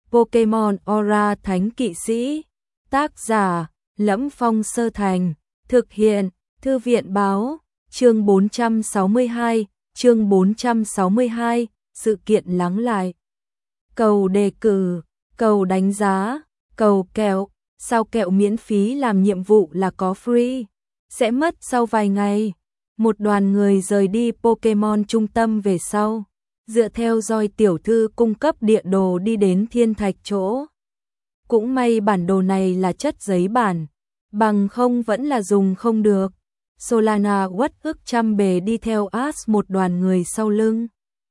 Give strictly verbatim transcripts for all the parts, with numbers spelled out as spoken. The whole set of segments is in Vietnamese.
Pokemon Aura Thánh Kỵ Sĩ. Tác giả: Lẫm Phong Sơ Thành. Thực hiện: Thư viện báo. Chương bốn trăm sáu mươi hai, chương bốn trăm sáu mươi hai, sự kiện lắng lại. Cầu đề cử, cầu đánh giá, cầu kẹo, sao kẹo miễn phí làm nhiệm vụ là có free, sẽ mất sau vài ngày. Một đoàn người rời đi Pokemon trung tâm về sau, dựa theo dõi tiểu thư cung cấp địa đồ đi đến thiên thạch chỗ. Cũng may bản đồ này là chất giấy bản, bằng không vẫn là dùng không được. Solana uất ức trăm bề đi theo Ash một đoàn người sau lưng.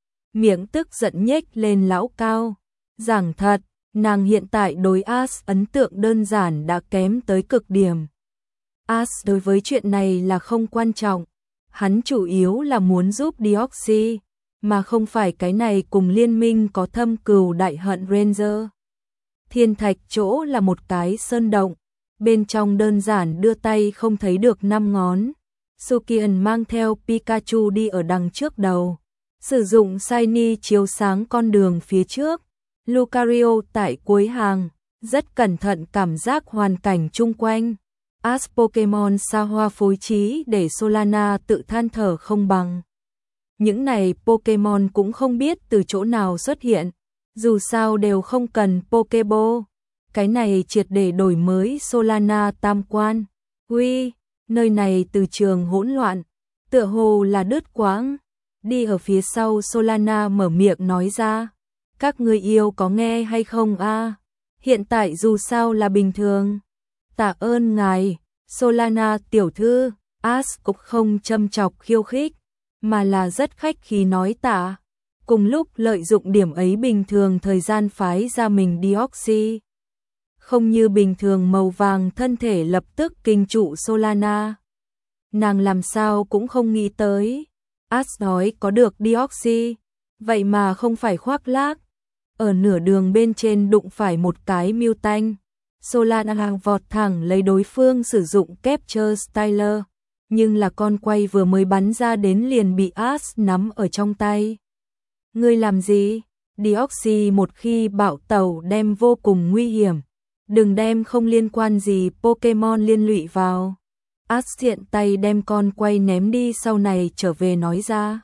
Miệng tức giận nhếch lên lão cao. Giảng thật, nàng hiện tại đối Ash ấn tượng đơn giản đã kém tới cực điểm. Ash đối với chuyện này là không quan trọng. Hắn chủ yếu là muốn giúp Deoxys, mà không phải cái này cùng liên minh có thâm cừu đại hận Ranger. Thiên thạch chỗ là một cái sơn động, bên trong đơn giản đưa tay không thấy được năm ngón. Sukian mang theo Pikachu đi ở đằng trước đầu, sử dụng Shiny chiếu sáng con đường phía trước. Lucario tại cuối hàng, rất cẩn thận cảm giác hoàn cảnh chung quanh. Ash Pokemon xa hoa phối trí để Solana tự than thở không bằng. Những này Pokemon cũng không biết từ chỗ nào xuất hiện, dù sao đều không cần Pokeball. Cái này triệt để đổi mới Solana tam quan. Uy, nơi này từ trường hỗn loạn, tựa hồ là đứt quãng. Đi ở phía sau Solana mở miệng nói ra, các ngươi yêu có nghe hay không a? À? Hiện tại dù sao là bình thường. Tạ ơn ngài, Solana tiểu thư. Ash cũng không châm chọc khiêu khích, mà là rất khách khí nói tạ. Cùng lúc lợi dụng điểm ấy bình thường thời gian phái ra mình Deoxys. Không như bình thường màu vàng thân thể lập tức kinh trụ Solana. Nàng làm sao cũng không nghĩ tới. Ash nói có được Deoxys, vậy mà không phải khoác lác. Ở nửa đường bên trên đụng phải một cái Mutant. Solana vọt thẳng lấy đối phương sử dụng Capture Styler, nhưng là con quay vừa mới bắn ra đến liền bị Ash nắm ở trong tay. Ngươi làm gì? Deoxys một khi bạo tẩu đem vô cùng nguy hiểm. Đừng đem không liên quan gì Pokemon liên lụy vào. Ash thiện tay đem con quay ném đi, sau này trở về nói ra.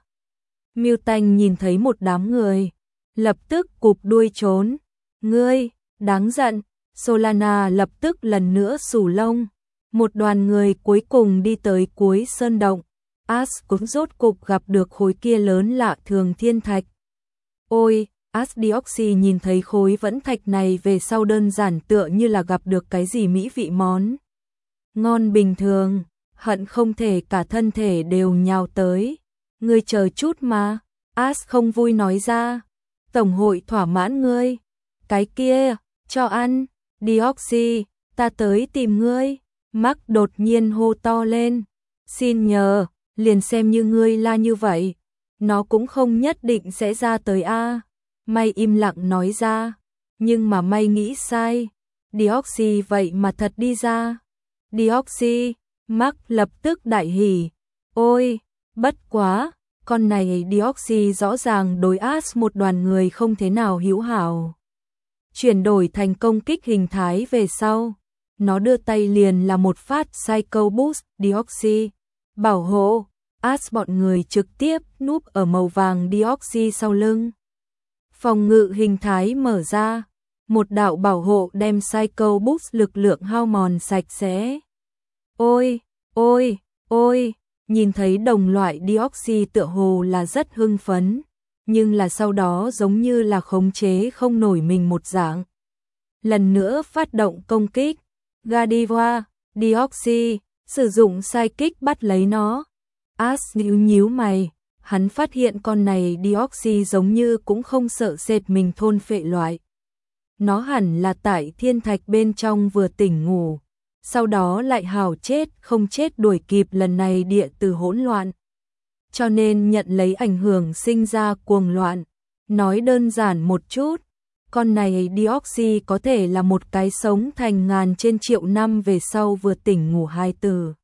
Mutant nhìn thấy một đám người, lập tức cụp đuôi trốn. Ngươi, đáng giận. Solana lập tức lần nữa xù lông. Một đoàn người cuối cùng đi tới cuối sơn động. Ash cũng rốt cục gặp được khối kia lớn lạ thường thiên thạch. Ôi, Ash Deoxys nhìn thấy khối vẫn thạch này về sau đơn giản tựa như là gặp được cái gì mỹ vị món ngon bình thường, hận không thể cả thân thể đều nhào tới. Ngươi chờ chút mà, Ash không vui nói ra. Tổng hội thỏa mãn ngươi. Cái kia, cho ăn. Deoxys, ta tới tìm ngươi. Mark đột nhiên hô to lên. Xin nhờ, liền xem như ngươi la như vậy, nó cũng không nhất định sẽ ra tới a. May im lặng nói ra, nhưng mà May nghĩ sai. Deoxys vậy mà thật đi ra. Deoxys, Mark lập tức đại hỉ. Ôi, bất quá, con này Deoxys rõ ràng đối Ash một đoàn người không thế nào hữu hảo. Chuyển đổi thành công kích hình thái về sau, nó đưa tay liền là một phát Psycho Boost. Deoxys, bảo hộ. Ash bọn người trực tiếp núp ở màu vàng Deoxys sau lưng. Phòng ngự hình thái mở ra, một đạo bảo hộ đem Psycho Boost lực lượng hao mòn sạch sẽ. Ôi, ôi, ôi, nhìn thấy đồng loại Deoxys tựa hồ là rất hưng phấn, nhưng là sau đó giống như là khống chế không nổi mình một dạng. Lần nữa phát động công kích. Gardevoir, Deoxys, sử dụng Psychic bắt lấy nó. Ash nhíu nhíu mày, hắn phát hiện con này Deoxys giống như cũng không sợ sệt mình thôn phệ loại. Nó hẳn là tại thiên thạch bên trong vừa tỉnh ngủ, sau đó lại hào chết không chết đuổi kịp lần này địa từ hỗn loạn. Cho nên nhận lấy ảnh hưởng sinh ra cuồng loạn. Nói đơn giản một chút, con này Deoxys có thể là một cái sống thành ngàn trên triệu năm về sau vừa tỉnh ngủ hai từ.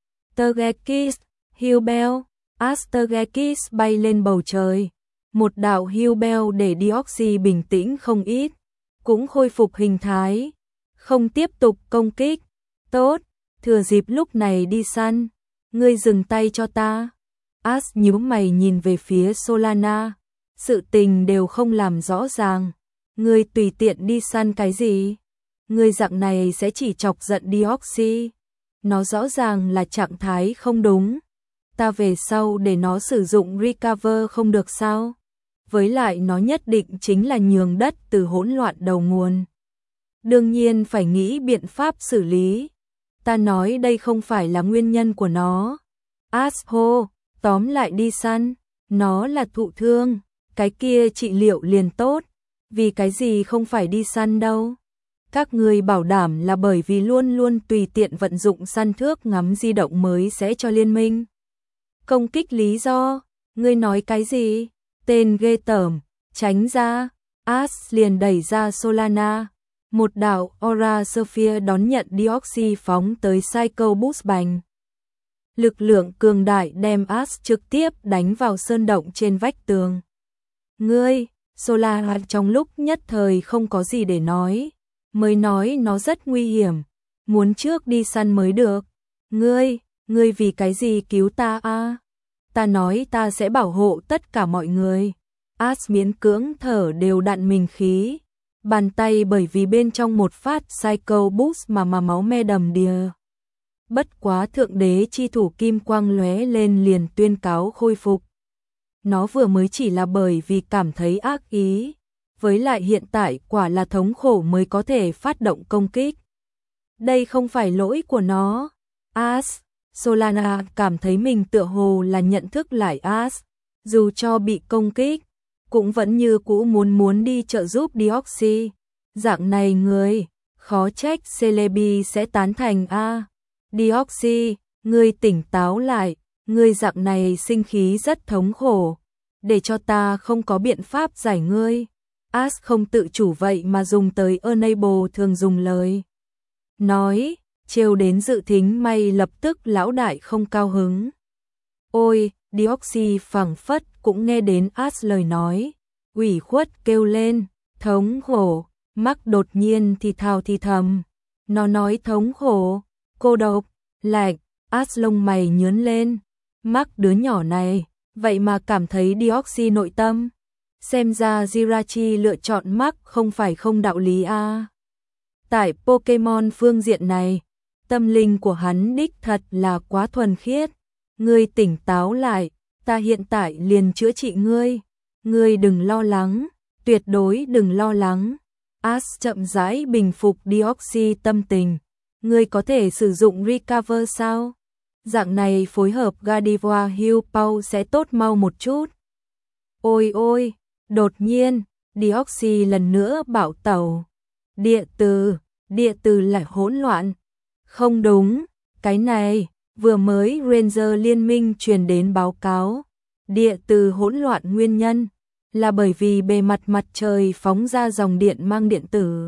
Togekiss, Hubel, Astergekiss bay lên bầu trời. Một đạo Hubel để Deoxys bình tĩnh không ít. cũng khôi phục hình thái, không tiếp tục công kích. Tốt, thừa dịp lúc này đi săn, ngươi dừng tay cho ta. Ash nhíu mày nhìn về phía Solana, sự tình đều không làm rõ ràng, ngươi tùy tiện đi săn cái gì? Ngươi dạng này sẽ chỉ chọc giận Deoxy. Nó rõ ràng là trạng thái không đúng. Ta về sau để nó sử dụng recover không được sao? Với lại nó nhất định chính là nhường đất từ hỗn loạn đầu nguồn. Đương nhiên phải nghĩ biện pháp xử lý. Ta nói đây không phải là nguyên nhân của nó. Ash hô, tóm lại đi săn, nó là thụ thương, cái kia trị liệu liền tốt, vì cái gì không phải đi săn đâu. Các người bảo đảm là bởi vì luôn luôn tùy tiện vận dụng săn thước ngắm di động mới sẽ cho liên minh công kích lý do. Ngươi nói cái gì? Tên ghê tởm, tránh ra. Ash liền đẩy ra Solana. Một đạo Aura Sphere đón nhận Deoxy phóng tới Psycho Boost bành. Lực lượng cường đại đem Ash trực tiếp đánh vào sơn động trên vách tường. Ngươi, Solana trong lúc nhất thời không có gì để nói. Mới nói nó rất nguy hiểm, muốn trước đi săn mới được. Ngươi, ngươi vì cái gì cứu ta a? À? Ta nói ta sẽ bảo hộ tất cả mọi người. Ash miễn cưỡng thở đều đặn mình khí. Bàn tay bởi vì bên trong một phát Psycho Boost mà mà máu me đầm đìa. Bất quá thượng đế chi thủ kim quang lóe lên liền tuyên cáo khôi phục. Nó vừa mới chỉ là bởi vì cảm thấy ác ý. Với lại hiện tại quả là thống khổ mới có thể phát động công kích. Đây không phải lỗi của nó. Ash, Solana cảm thấy mình tựa hồ là nhận thức lại Ash. Dù cho bị công kích, cũng vẫn như cũ muốn muốn đi trợ giúp Deoxy. Dạng này người, khó trách Celebi sẽ tán thành a. Deoxy, ngươi tỉnh táo lại, ngươi dạng này sinh khí rất thống khổ. Để cho ta không có biện pháp giải ngươi. Ash không tự chủ vậy mà dùng tới enable thường dùng lời. Nói, trêu đến dự thính may lập tức lão đại không cao hứng. Ôi, Deoxy phảng phất cũng nghe đến Ash lời nói. Ủy khuất kêu lên, thống khổ, Mark đột nhiên thì thào thì thầm. Nó nói thống khổ, cô độc, lạnh, Ash lông mày nhướng lên. Mark đứa nhỏ này, vậy mà cảm thấy Deoxy nội tâm. Xem ra Jirachi lựa chọn Mark không phải không đạo lý a. À. Tại Pokemon phương diện này, tâm linh của hắn đích thật là quá thuần khiết. Ngươi tỉnh táo lại, ta hiện tại liền chữa trị ngươi. Ngươi đừng lo lắng, tuyệt đối đừng lo lắng. Ash chậm rãi bình phục Deoxy tâm tình. Ngươi có thể sử dụng recover sao? Dạng này phối hợp Gardevoir Heal Pow sẽ tốt mau một chút. Ôi ôi! Đột nhiên, Deoxy lần nữa bảo tẩu. Địa từ, địa từ lại hỗn loạn. Không đúng, cái này, vừa mới Ranger liên minh truyền đến báo cáo. Địa từ hỗn loạn nguyên nhân, là bởi vì bề mặt mặt trời phóng ra dòng điện mang điện tử.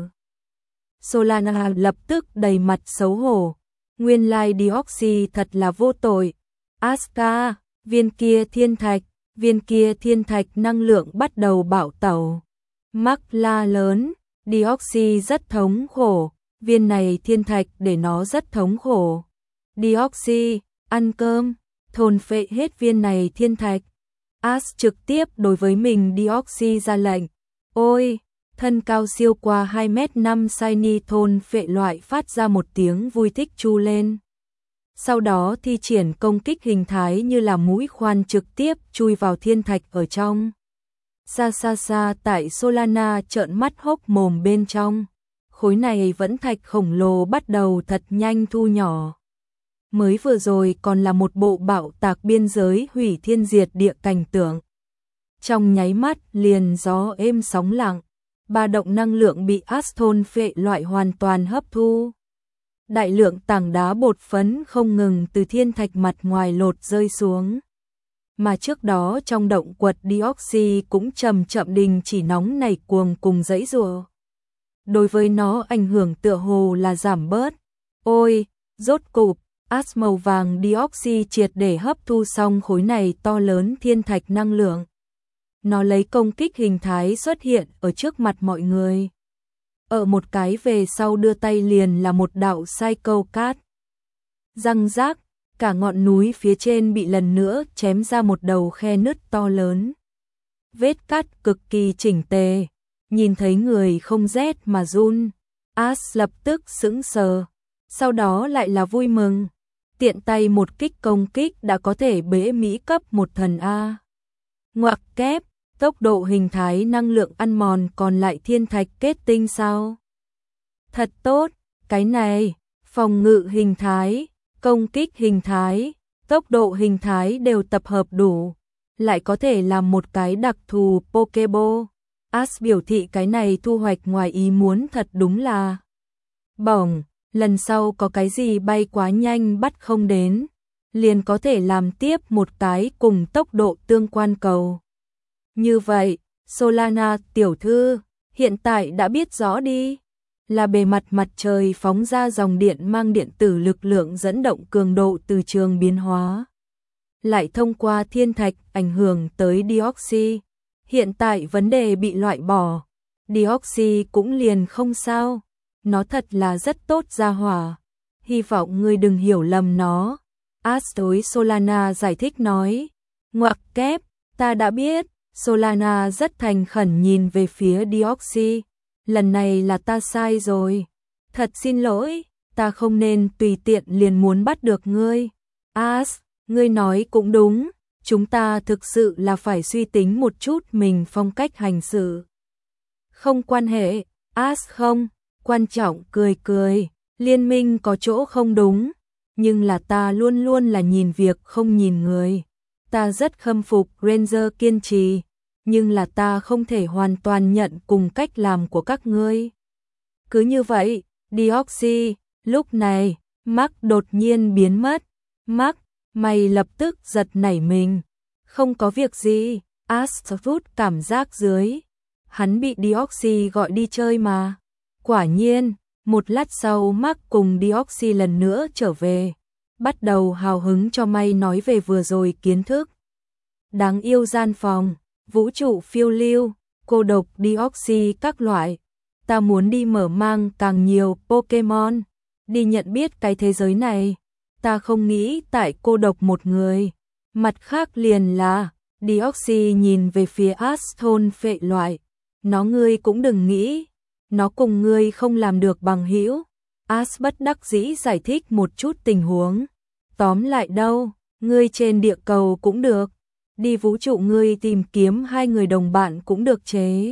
Solana lập tức đầy mặt xấu hổ. Nguyên lai Deoxy thật là vô tội. Aska, viên kia thiên thạch. Viên kia thiên thạch năng lượng bắt đầu bạo tẩu. Mark la lớn, Deoxy rất thống khổ, viên này thiên thạch để nó rất thống khổ. Deoxy, ăn cơm, thôn phệ hết viên này thiên thạch. Ash trực tiếp đối với mình Deoxy ra lệnh. Ôi, thân cao siêu qua hai mét năm Shiny thôn phệ loại phát ra một tiếng vui thích chu lên. Sau đó thi triển công kích hình thái như là mũi khoan trực tiếp chui vào thiên thạch ở trong. Xa xa xa tại Solana trợn mắt hốc mồm bên trong. Khối này vẫn thạch khổng lồ bắt đầu thật nhanh thu nhỏ. Mới vừa rồi còn là một bộ bạo tạc biên giới hủy thiên diệt địa cảnh tượng. Trong nháy mắt liền gió êm sóng lặng. Ba động năng lượng bị Ash thôn phệ loại hoàn toàn hấp thu. Đại lượng tảng đá bột phấn không ngừng từ thiên thạch mặt ngoài lột rơi xuống. Mà trước đó trong động quật Deoxy cũng chậm chậm đình chỉ nóng nảy cuồng cùng dãy rùa. Đối với nó ảnh hưởng tựa hồ là giảm bớt. Ôi, rốt cục, Ash màu vàng Deoxy triệt để hấp thu xong khối này to lớn thiên thạch năng lượng. Nó lấy công kích hình thái xuất hiện ở trước mặt mọi người. ở một cái về sau đưa tay liền là một đạo sai câu cát. Răng rác, cả ngọn núi phía trên bị lần nữa chém ra một đầu khe nứt to lớn. Vết cát cực kỳ chỉnh tề, nhìn thấy người không rét mà run. As lập tức sững sờ, sau đó lại là vui mừng. Tiện tay một kích công kích đã có thể bế Mỹ cấp một thần A. Ngoặc kép, tốc độ hình thái năng lượng ăn mòn còn lại thiên thạch kết tinh sao? Thật tốt, cái này, phòng ngự hình thái, công kích hình thái, tốc độ hình thái đều tập hợp đủ, lại có thể làm một cái đặc thù Pokéball. As biểu thị cái này thu hoạch ngoài ý muốn thật đúng là bổng, lần sau có cái gì bay quá nhanh bắt không đến, liền có thể làm tiếp một cái cùng tốc độ tương quan cầu. Như vậy, Solana tiểu thư, hiện tại đã biết rõ đi, là bề mặt mặt trời phóng ra dòng điện mang điện tử lực lượng dẫn động cường độ từ trường biến hóa. Lại thông qua thiên thạch ảnh hưởng tới Deoxy. Hiện tại vấn đề bị loại bỏ, Deoxy cũng liền không sao, nó thật là rất tốt ra hỏa, hy vọng ngươi đừng hiểu lầm nó. As đối Solana giải thích nói, ngoặc kép, ta đã biết. Solana rất thành khẩn nhìn về phía Deoxy, lần này là ta sai rồi, thật xin lỗi, ta không nên tùy tiện liền muốn bắt được ngươi. As, ngươi nói cũng đúng. Chúng ta thực sự là phải suy tính một chút mình phong cách hành xử. Không quan hệ, As không, quan trọng cười cười, liên minh có chỗ không đúng, nhưng là ta luôn luôn là nhìn việc không nhìn người. Ta rất khâm phục Ranger kiên trì, nhưng là ta không thể hoàn toàn nhận cùng cách làm của các ngươi. Cứ như vậy, Deoxy, lúc này, Mark đột nhiên biến mất. Mark, mày lập tức giật nảy mình. Không có việc gì, Astrid cảm giác dưới. Hắn bị Deoxy gọi đi chơi mà. Quả nhiên, một lát sau Mark cùng Deoxy lần nữa trở về. Bắt đầu hào hứng cho may nói về vừa rồi kiến thức. Đáng yêu gian phòng, vũ trụ phiêu lưu, cô độc Deoxy các loại. Ta muốn đi mở mang càng nhiều Pokemon, đi nhận biết cái thế giới này. Ta không nghĩ tại cô độc một người. Mặt khác liền là, Deoxy nhìn về phía As thôn phệ loại. Nó ngươi cũng đừng nghĩ, nó cùng ngươi không làm được bằng hữu. As bất đắc dĩ giải thích một chút tình huống. Tóm lại đâu, ngươi trên địa cầu cũng được. Đi vũ trụ ngươi tìm kiếm hai người đồng bạn cũng được chế.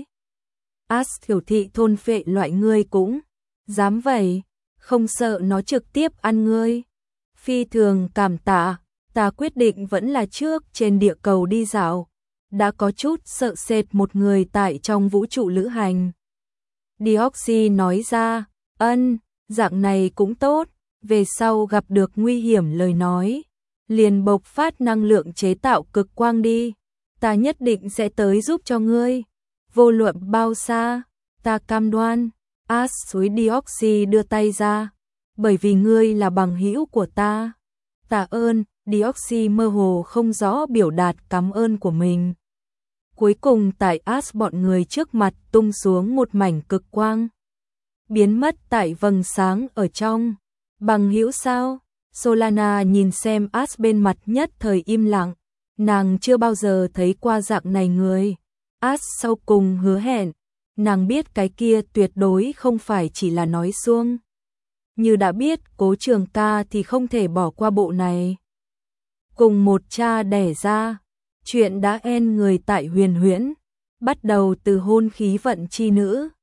As hiểu thị thôn phệ loại ngươi cũng dám vậy, không sợ nó trực tiếp ăn ngươi. Phi thường cảm tạ, ta quyết định vẫn là trước trên địa cầu đi dạo. Đã có chút sợ sệt một người tại trong vũ trụ lữ hành. Deoxy nói ra, ân, dạng này cũng tốt, về sau gặp được nguy hiểm lời nói. Liền bộc phát năng lượng chế tạo cực quang đi, ta nhất định sẽ tới giúp cho ngươi. Vô luận bao xa, ta cam đoan. As suối Deoxy đưa tay ra, bởi vì ngươi là bằng hữu của ta. Tạ ơn, Deoxy mơ hồ không rõ biểu đạt cảm ơn của mình. Cuối cùng tại As bọn người trước mặt tung xuống một mảnh cực quang. Biến mất tại vầng sáng ở trong. Bằng hữu sao? Solana nhìn xem As bên mặt nhất thời im lặng. Nàng chưa bao giờ thấy qua dạng này người. As sau cùng hứa hẹn. Nàng biết cái kia tuyệt đối không phải chỉ là nói suông. Như đã biết Cố Trường Ca thì không thể bỏ qua bộ này. Cùng một cha đẻ ra, chuyện đã en người tại huyền huyễn, bắt đầu từ hôn khí vận chi nữ,